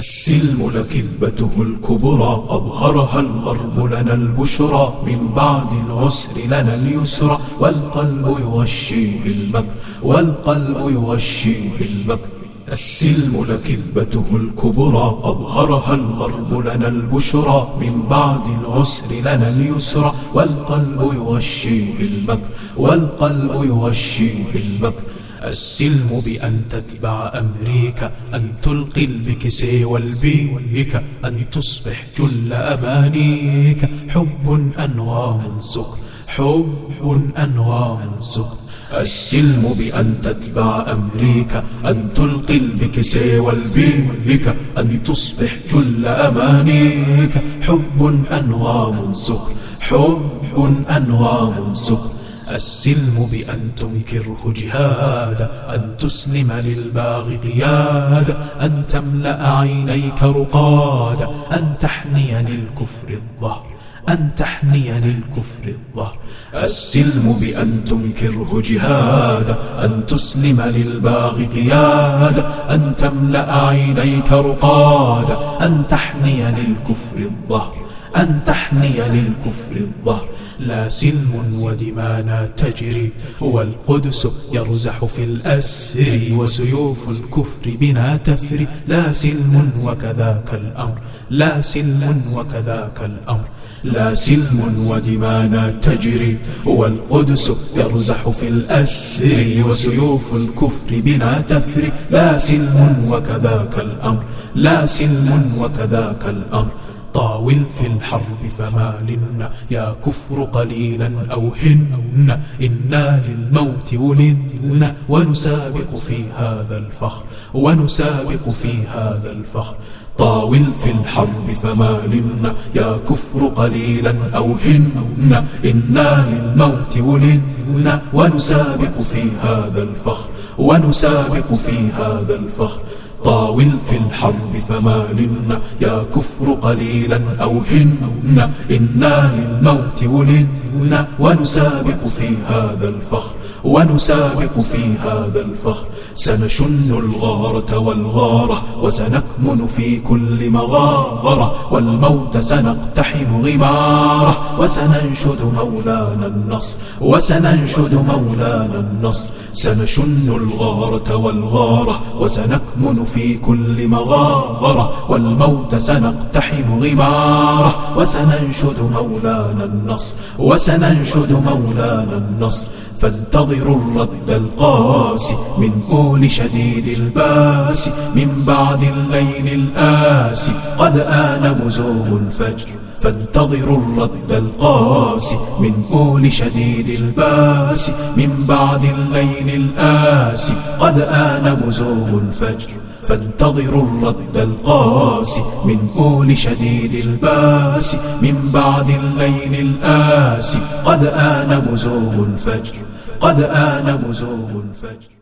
السلم لكذبته الكبرى أظهرها الغرب لنا البشرى، من بعد العسر لنا اليسرى، والقلب يغشيه المكر، والقلب يغشيه المكر. السلم لكذبته الكبرى أظهرها الغرب لنا البشرى، من بعد العسر لنا اليسرى، والقلب يغشيه المكر، والقلب يغشيه المكر. السلم بأن تتبع أمريكا، أن تلقي البكس والبيك، أن تصبح جل أمانيك، حب أنغام سكر، حب أنغام سكر. السلم بأن تتبع أمريكا، أن تلقي البكس والبيك، أن تصبح جل أمانيك، حب أنغام سكر، حب أنغام سكر. السلم بأن تنكره جهادا، أن تسلم للباغي قيادا، أن تملأ عينيك رقادا، أن تحني للكفر الظهر، أن تحني للكفر الظهر. السلم بأن تنكره جهادا، أن تسلم للباغي قيادا، أن تملأ عينيك رقادا، أن تحني للكفر الظهر، أن تحني للكفر الظهر. لا سلم ودمانا تجري، والقدس يرزح في الأسر، وسيوف الكفر بنا تفري. لا سلم وكذاك الأمر، لا سلم وكذاك الأمر. لا سلم ودمانا تجري، والقدس يرزح في الأسر، وسيوف الكفر بنا تفري. لا سلم وكذاك الأمر، لا سلم وكذاك الأمر. طاول في الحرب فما لنا يا كفر قليلا أو هن، إنا للموت ولدنا، ونسابق في هذا الفخر، ونسابق في هذا الفخر. طاول في الحرب فما لنا يا كفر قليلا أو هن، إنا للموت ولدنا، ونسابق في هذا الفخر، ونسابق في هذا الفخر. طاول في الحرب فما لنا يا كفر قليلا أو هن، إنا للموت ولدنا، ونسابق في هذا الفخر، ونسابق في هذا الفخر. سنشن الغارة والغارة، وسنكمن في كل مغارة، والموت سنقتحم غماره، وسننشد مولانا النصر، وسننشد مولانا النصر. سنشن الغارة والغارة، وسنكمن في كل مغارة، والموت سنقتحم غماره، وسننشد مولانا النصر، وسننشد مولانا النصر. فانتظروا الرد القاسي من قول شديد الباس، من بعد الليل الآسي قد آن بزوغ الفجر. فانتظروا الرد القاسي من قول شديد الباس، من بعد الليل الآسي قد آن بزوغ الفجر. فانتظروا الرد القاسي من قول شديد الباس، من بعد الليل الآسي قد آن بزوغ الفجر، قد آن بزوغ الفجر.